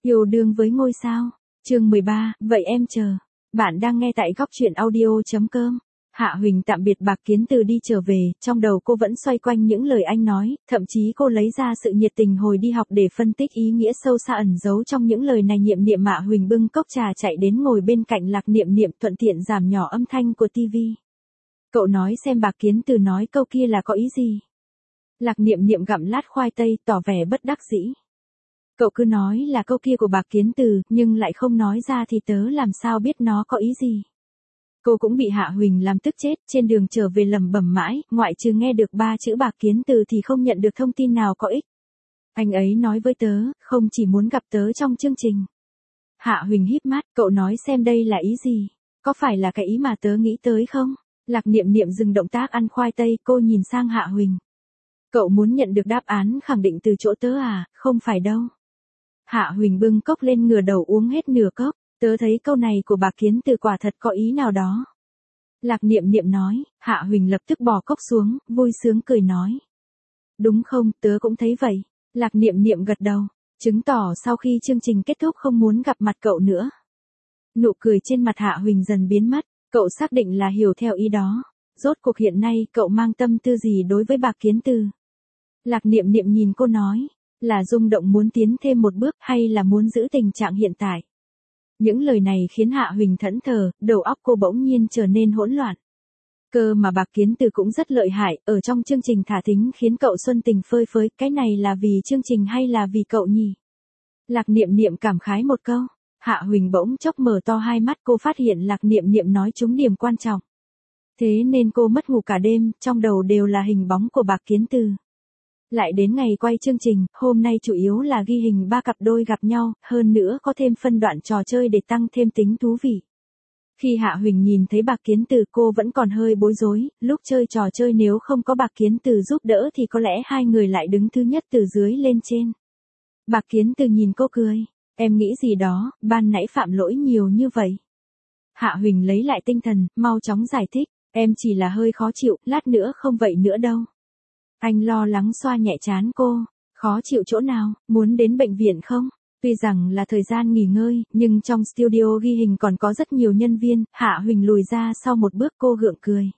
Yêu đương với ngôi sao. Chương 13, vậy em chờ. Bạn đang nghe tại góc truyện audio.com. Hạ Huỳnh tạm biệt Bạc Kiến Từ đi trở về, trong đầu cô vẫn xoay quanh những lời anh nói, thậm chí cô lấy ra sự nhiệt tình hồi đi học để phân tích ý nghĩa sâu xa ẩn giấu trong những lời này. Niệm Niệm. Hạ Huỳnh bưng cốc trà chạy đến ngồi bên cạnh Lạc Niệm Niệm, thuận tiện giảm nhỏ âm thanh của tivi. Cậu nói xem Bạc Kiến Từ nói câu kia là có ý gì? Lạc Niệm Niệm gặm lát khoai tây, tỏ vẻ bất đắc dĩ. Cậu cứ nói là câu kia của Bạc Kiến Từ, nhưng lại không nói ra thì tớ làm sao biết nó có ý gì. Cô cũng bị Hạ Huỳnh làm tức chết, trên đường trở về lẩm bẩm mãi, ngoại trừ nghe được 3 chữ Bạc Kiến Từ thì không nhận được thông tin nào có ích. Anh ấy nói với tớ, không chỉ muốn gặp tớ trong chương trình. Hạ Huỳnh híp mắt, cậu nói xem đây là ý gì? Có phải là cái ý mà tớ nghĩ tới không? Lạc Niệm Niệm dừng động tác ăn khoai tây, cô nhìn sang Hạ Huỳnh. Cậu muốn nhận được đáp án khẳng định từ chỗ tớ à? Không phải đâu. Hạ Huỳnh bưng cốc lên ngửa đầu uống hết nửa cốc. Tớ thấy câu này của Bạc Kiến Từ quả thật có ý nào đó. Lạc Niệm Niệm nói. Hạ Huỳnh lập tức bỏ cốc xuống, vui sướng cười nói. Đúng không, tớ cũng thấy vậy. Lạc Niệm Niệm gật đầu, chứng tỏ sau khi chương trình kết thúc không muốn gặp mặt cậu nữa. Nụ cười trên mặt Hạ Huỳnh dần biến mất, cậu xác định là hiểu theo ý đó. Rốt cuộc hiện nay cậu mang tâm tư gì đối với Bạc Kiến Từ? Lạc Niệm Niệm nhìn cô nói, là rung động muốn tiến thêm một bước hay là muốn giữ tình trạng hiện tại? Những lời này khiến Hạ Huỳnh thẫn thờ, đầu óc cô bỗng nhiên trở nên hỗn loạn. Cơ mà Bạc Kiến Từ cũng rất lợi hại, ở trong chương trình thả thính khiến cậu xuân tình phơi phới, cái này là vì chương trình hay là vì cậu nhỉ? Lạc Niệm Niệm cảm khái một câu. Hạ Huỳnh bỗng chốc mở to hai mắt, cô phát hiện Lạc Niệm Niệm nói trúng điểm quan trọng. Thế nên cô mất ngủ cả đêm, trong đầu đều là hình bóng của Bạc Kiến Từ. Lại đến ngày quay chương trình, hôm nay chủ yếu là ghi hình 3 cặp đôi gặp nhau, hơn nữa có thêm phân đoạn trò chơi để tăng thêm tính thú vị. Khi Hạ Huỳnh nhìn thấy Bạc Kiến Từ cô vẫn còn hơi bối rối, lúc chơi trò chơi nếu không có Bạc Kiến Từ giúp đỡ thì có lẽ hai người lại đứng thứ nhất từ dưới lên trên. Bạc Kiến Từ nhìn cô cười, em nghĩ gì đó, ban nãy phạm lỗi nhiều như vậy. Hạ Huỳnh lấy lại tinh thần, mau chóng giải thích, em chỉ là hơi khó chịu, lát nữa không vậy nữa đâu. Anh lo lắng xoa nhẹ trán cô, khó chịu chỗ nào, muốn đến bệnh viện không? Tuy rằng là thời gian nghỉ ngơi, nhưng trong studio ghi hình còn có rất nhiều nhân viên. Hạ Huỳnh lùi ra sau một bước, cô gượng cười.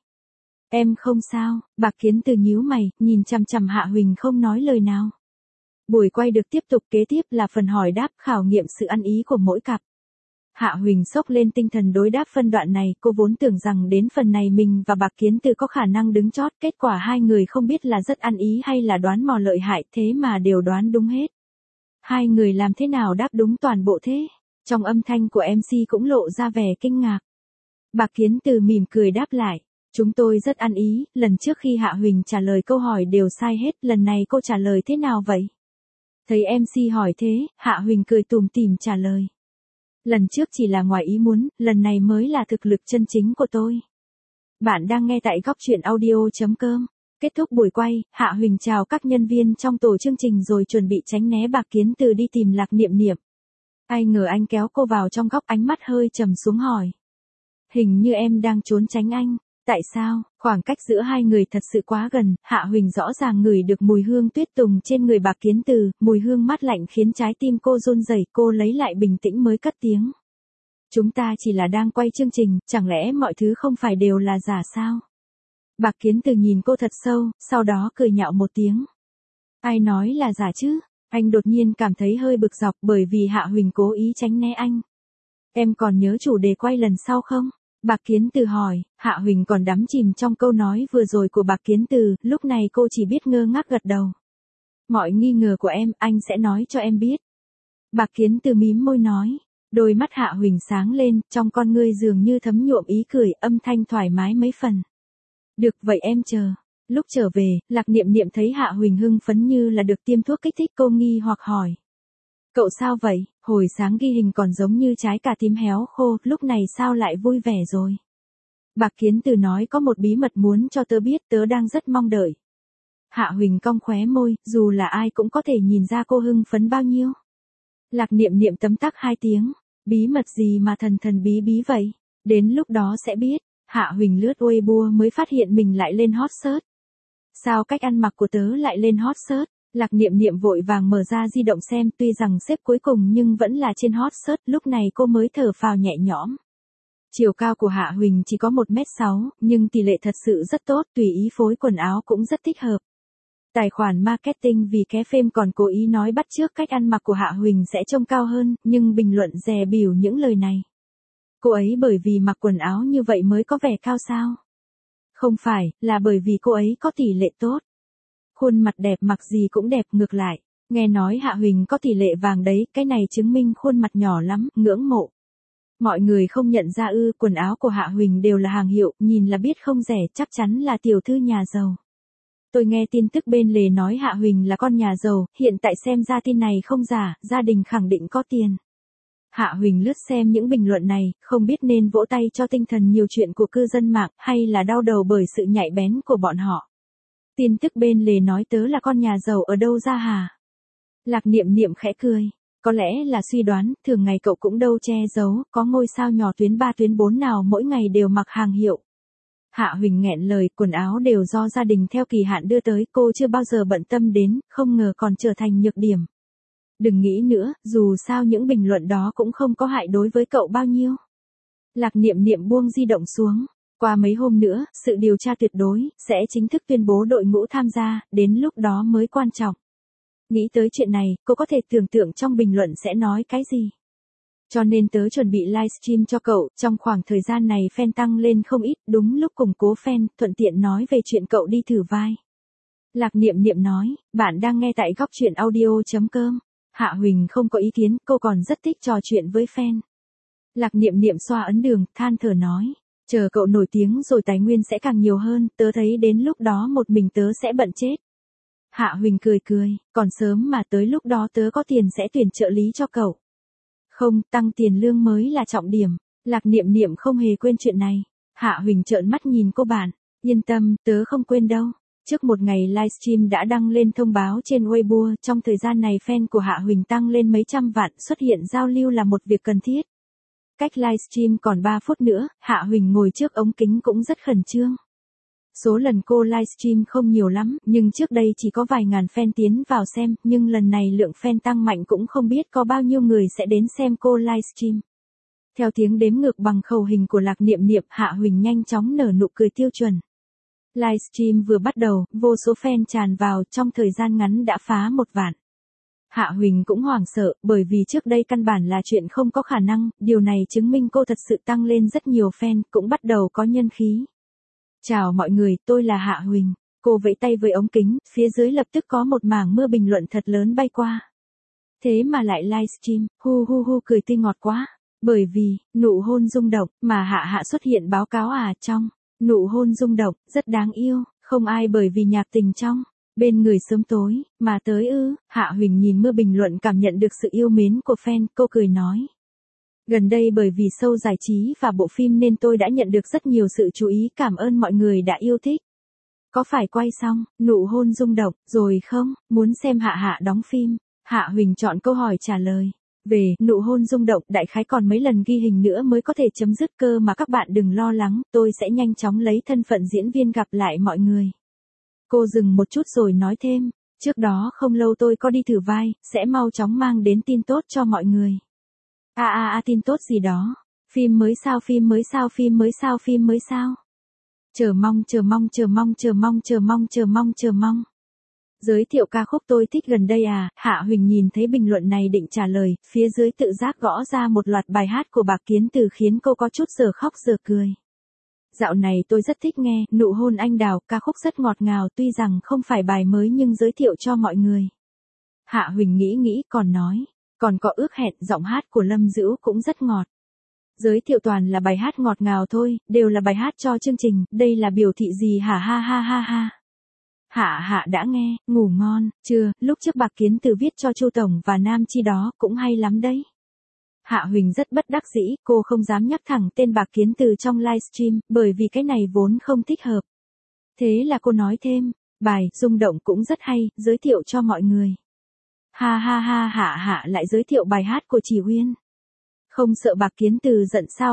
Em không sao. Bạc Kiến Từ nhíu mày, nhìn chằm chằm Hạ Huỳnh không nói lời nào. Buổi quay được tiếp tục, kế tiếp là phần hỏi đáp khảo nghiệm sự ăn ý của mỗi cặp. Hạ Huỳnh sốc lên tinh thần đối đáp phân đoạn này, cô vốn tưởng rằng đến phần này mình và Bạc Kiến Từ có khả năng đứng chót, kết quả hai người không biết là rất ăn ý hay là đoán mò lợi hại, thế mà đều đoán đúng hết. Hai người làm thế nào đáp đúng toàn bộ thế? Trong âm thanh của MC cũng lộ ra vẻ kinh ngạc. Bạc Kiến Từ mỉm cười đáp lại, chúng tôi rất ăn ý, lần trước khi Hạ Huỳnh trả lời câu hỏi đều sai hết, lần này cô trả lời thế nào vậy? Thấy MC hỏi thế, Hạ Huỳnh cười tủm tỉm trả lời. Lần trước chỉ là ngoài ý muốn, lần này mới là thực lực chân chính của tôi. Bạn đang nghe tại góc truyện audio.com. Kết thúc buổi quay, Hạ Huỳnh chào các nhân viên trong tổ chương trình rồi chuẩn bị tránh né Bạc Kiến Từ đi tìm Lạc Niệm Niệm. Ai ngờ anh kéo cô vào trong góc, ánh mắt hơi trầm xuống hỏi. Hình như em đang trốn tránh anh. Tại sao? Khoảng cách giữa hai người thật sự quá gần, Hạ Huỳnh rõ ràng ngửi được mùi hương tuyết tùng trên người Bạc Kiến Từ, mùi hương mát lạnh khiến trái tim cô run rẩy, cô lấy lại bình tĩnh mới cất tiếng. Chúng ta chỉ là đang quay chương trình, chẳng lẽ mọi thứ không phải đều là giả sao? Bạc Kiến Từ nhìn cô thật sâu, sau đó cười nhạo một tiếng. Ai nói là giả chứ? Anh đột nhiên cảm thấy hơi bực dọc bởi vì Hạ Huỳnh cố ý tránh né anh. Em còn nhớ chủ đề quay lần sau không? Bạc Kiến Từ hỏi. Hạ Huỳnh còn đắm chìm trong câu nói vừa rồi của Bạc Kiến Từ, lúc này cô chỉ biết ngơ ngác gật đầu. Mọi nghi ngờ của em, anh sẽ nói cho em biết. Bạc Kiến Từ mím môi nói. Đôi mắt Hạ Huỳnh sáng lên, trong con ngươi dường như thấm nhuộm ý cười, âm thanh thoải mái mấy phần. Được vậy em chờ. Lúc trở về, Lạc Niệm Niệm thấy Hạ Huỳnh hưng phấn như là được tiêm thuốc kích thích, cô nghi hoặc hỏi. Cậu sao vậy? Hồi sáng ghi hình còn giống như trái cà tím héo khô, lúc này sao lại vui vẻ rồi? Bạc Kiến Từ nói có một bí mật muốn cho tớ biết, tớ đang rất mong đợi. Hạ Huỳnh cong khóe môi, dù là ai cũng có thể nhìn ra cô hưng phấn bao nhiêu. Lạc Niệm Niệm tấm tắc 2 tiếng, bí mật gì mà thần thần bí bí vậy? Đến lúc đó sẽ biết. Hạ Huỳnh lướt Weibo mới phát hiện mình lại lên hot search. Sao cách ăn mặc của tớ lại lên hot search? Lạc Niệm Niệm vội vàng mở ra di động xem, tuy rằng xếp cuối cùng nhưng vẫn là trên hot search, lúc này cô mới thở phào nhẹ nhõm. Chiều cao của Hạ Huỳnh chỉ có 1m6, nhưng tỷ lệ thật sự rất tốt, tùy ý phối quần áo cũng rất thích hợp. Tài khoản marketing vì ké phêm còn cố ý nói bắt chước cách ăn mặc của Hạ Huỳnh sẽ trông cao hơn, nhưng bình luận dè bỉu những lời này. Cô ấy bởi vì mặc quần áo như vậy mới có vẻ cao sao? Không phải, là bởi vì cô ấy có tỷ lệ tốt. Khuôn mặt đẹp mặc gì cũng đẹp, ngược lại. Nghe nói Hạ Huỳnh có tỷ lệ vàng đấy, cái này chứng minh khuôn mặt nhỏ lắm, ngưỡng mộ. Mọi người không nhận ra ư, quần áo của Hạ Huỳnh đều là hàng hiệu, nhìn là biết không rẻ, chắc chắn là tiểu thư nhà giàu. Tôi nghe tin tức bên lề nói Hạ Huỳnh là con nhà giàu, hiện tại xem ra tin này không giả, gia đình khẳng định có tiền. Hạ Huỳnh lướt xem những bình luận này, không biết nên vỗ tay cho tinh thần nhiều chuyện của cư dân mạng, hay là đau đầu bởi sự nhạy bén của bọn họ. Tin tức bên lề nói tớ là con nhà giàu ở đâu ra hả? Lạc Niệm Niệm khẽ cười. Có lẽ là suy đoán, thường ngày cậu cũng đâu che giấu, có ngôi sao nhỏ tuyến 3 tuyến 4 nào mỗi ngày đều mặc hàng hiệu. Hạ Huỳnh nghẹn lời, quần áo đều do gia đình theo kỳ hạn đưa tới, cô chưa bao giờ bận tâm đến, không ngờ còn trở thành nhược điểm. Đừng nghĩ nữa, dù sao những bình luận đó cũng không có hại đối với cậu bao nhiêu. Lạc Niệm Niệm buông di động xuống. Qua mấy hôm nữa, sự điều tra tuyệt đối sẽ chính thức tuyên bố đội ngũ tham gia, đến lúc đó mới quan trọng. Nghĩ tới chuyện này, cô có thể tưởng tượng trong bình luận sẽ nói cái gì. Cho nên tớ chuẩn bị livestream cho cậu, trong khoảng thời gian này fan tăng lên không ít, đúng lúc củng cố fan, thuận tiện nói về chuyện cậu đi thử vai. Lạc Niệm Niệm nói, bạn đang nghe tại góc truyện audio.com. Hạ Huỳnh không có ý kiến, cô còn rất thích trò chuyện với fan. Lạc Niệm Niệm xoa ấn đường, than thở nói, chờ cậu nổi tiếng rồi tài nguyên sẽ càng nhiều hơn, tớ thấy đến lúc đó một mình tớ sẽ bận chết. Hạ Huỳnh cười cười, còn sớm mà tới lúc đó tớ có tiền sẽ tuyển trợ lý cho cậu. Không, tăng tiền lương mới là trọng điểm. Lạc Niệm Niệm không hề quên chuyện này. Hạ Huỳnh trợn mắt nhìn cô bạn, yên tâm, tớ không quên đâu. Trước một ngày livestream đã đăng lên thông báo trên Weibo, trong thời gian này fan của Hạ Huỳnh tăng lên mấy trăm vạn, xuất hiện giao lưu là một việc cần thiết. Cách livestream còn 3 phút nữa, Hạ Huỳnh ngồi trước ống kính cũng rất khẩn trương. Số lần cô livestream không nhiều lắm, nhưng trước đây chỉ có vài ngàn fan tiến vào xem, nhưng lần này lượng fan tăng mạnh cũng không biết có bao nhiêu người sẽ đến xem cô livestream. Theo tiếng đếm ngược bằng khẩu hình của Lạc Niệm Niệm, Hạ Huỳnh nhanh chóng nở nụ cười tiêu chuẩn. Livestream vừa bắt đầu, vô số fan tràn vào, trong thời gian ngắn đã phá 1 vạn. Hạ Huỳnh cũng hoảng sợ, bởi vì trước đây căn bản là chuyện không có khả năng, điều này chứng minh cô thật sự tăng lên rất nhiều fan, cũng bắt đầu có nhân khí. Chào mọi người, tôi là Hạ Huỳnh. Cô vẫy tay với ống kính, phía dưới lập tức có một mảng mưa bình luận thật lớn bay qua. Thế mà lại livestream, hu hu hu, cười tươi ngọt quá. Bởi vì, nụ hôn rung động, mà Hạ Hạ xuất hiện báo cáo trong. Nụ hôn rung động, rất đáng yêu, không ai bởi vì nhạc tình trong. Bên người sớm tối, mà tới ư. Hạ Huỳnh nhìn mưa bình luận cảm nhận được sự yêu mến của fan, cô cười nói. Gần đây bởi vì show giải trí và bộ phim nên tôi đã nhận được rất nhiều sự chú ý, cảm ơn mọi người đã yêu thích. Có phải quay xong, nụ hôn rung động, rồi không, muốn xem Hạ Hạ đóng phim? Hạ Huỳnh chọn câu hỏi trả lời. Về, nụ hôn rung động, đại khái còn mấy lần ghi hình nữa mới có thể chấm dứt cơ mà các bạn đừng lo lắng, tôi sẽ nhanh chóng lấy thân phận diễn viên gặp lại mọi người. Cô dừng một chút rồi nói thêm, trước đó không lâu tôi có đi thử vai, sẽ mau chóng mang đến tin tốt cho mọi người. Tin tốt gì đó? Phim mới sao, phim mới sao, phim mới sao, phim mới sao? Chờ mong, chờ mong, chờ mong, chờ mong, chờ mong, chờ mong, chờ mong. Giới thiệu ca khúc tôi thích gần đây à? Hạ Huỳnh nhìn thấy bình luận này định trả lời, phía dưới tự giác gõ ra một loạt bài hát của Bạc Kiến Từ khiến cô có chút giờ khóc giờ cười. Dạo này tôi rất thích nghe Nụ hôn anh đào, ca khúc rất ngọt ngào, tuy rằng không phải bài mới nhưng giới thiệu cho mọi người. Hạ Huỳnh nghĩ còn nói, còn có ước hẹn, giọng hát của Lâm Dữu cũng rất ngọt. Giới thiệu toàn là bài hát ngọt ngào thôi, đều là bài hát cho chương trình, đây là biểu thị gì hả? Ha ha ha ha. Hạ Hạ đã nghe, ngủ ngon, chưa, lúc trước Bạc Kiến Từ viết cho Chu Tổng và Nam Chi đó, cũng hay lắm đấy. Hạ Huỳnh rất bất đắc dĩ, cô không dám nhắc thẳng tên Bạc Kiến Từ trong livestream, bởi vì cái này vốn không thích hợp. Thế là cô nói thêm, bài, rung động cũng rất hay, giới thiệu cho mọi người. Ha ha ha, Hạ Hạ lại giới thiệu bài hát của Chỉ Huyên. Không sợ Bạc Kiến Từ giận sao?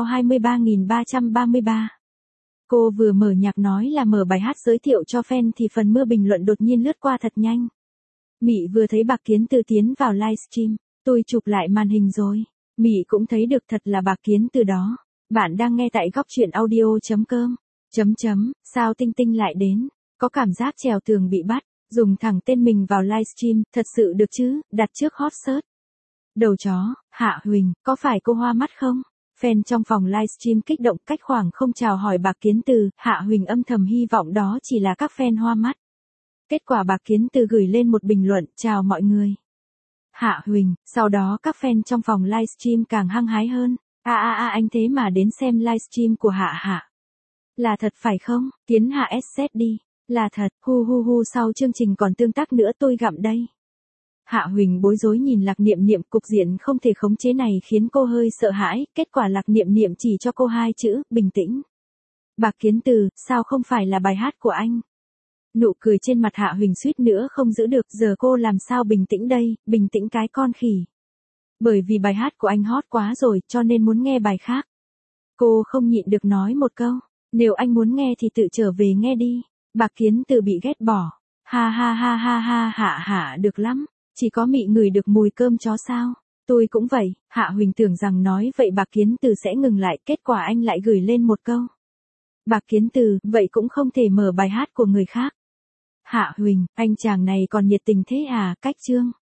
23.333. Cô vừa mở nhạc nói là mở bài hát giới thiệu cho fan thì phần mưa bình luận đột nhiên lướt qua thật nhanh. Mị vừa thấy Bạc Kiến Từ tiến vào livestream, tôi chụp lại màn hình rồi. Mị cũng thấy được thật là Bạc Kiến Từ đó. Bạn đang nghe tại góc truyện audio.com. Sao Tinh Tinh lại đến? Có cảm giác trèo tường bị bắt, dùng thẳng tên mình vào livestream, thật sự được chứ, đặt trước hot search. Đầu chó, Hạ Huỳnh, có phải cô hoa mắt không? Fan trong phòng livestream kích động cách khoảng không chào hỏi Bạc Kiến Từ, Hạ Huỳnh âm thầm hy vọng đó chỉ là các fan hoa mắt. Kết quả Bạc Kiến Từ gửi lên một bình luận, chào mọi người. Hạ Huỳnh, sau đó các fan trong phòng livestream càng hăng hái hơn. Anh thế mà đến xem livestream của Hạ Hạ. Là thật phải không? Kiến Hạ xét đi. Là thật, hu sau chương trình còn tương tác nữa tôi gặm đây. Hạ Huỳnh bối rối nhìn Lạc Niệm Niệm, cục diện không thể khống chế này khiến cô hơi sợ hãi, kết quả Lạc Niệm Niệm chỉ cho cô 2 chữ, bình tĩnh. Bạc Kiến Từ, sao không phải là bài hát của anh? Nụ cười trên mặt Hạ Huỳnh suýt nữa không giữ được, giờ cô làm sao bình tĩnh đây, bình tĩnh cái con khỉ. Bởi vì bài hát của anh hot quá rồi, cho nên muốn nghe bài khác. Cô không nhịn được nói một câu, nếu anh muốn nghe thì tự trở về nghe đi. Bạc Kiến Từ bị ghét bỏ. Ha, Hạ được lắm, chỉ có Mị ngửi được mùi cơm chó sao? Tôi cũng vậy. Hạ Huỳnh tưởng rằng nói vậy Bạc Kiến Từ sẽ ngừng lại, kết quả anh lại gửi lên một câu. Bạc Kiến Từ, vậy cũng không thể mở bài hát của người khác. Hạ Huỳnh, anh chàng này còn nhiệt tình thế à, cách chương.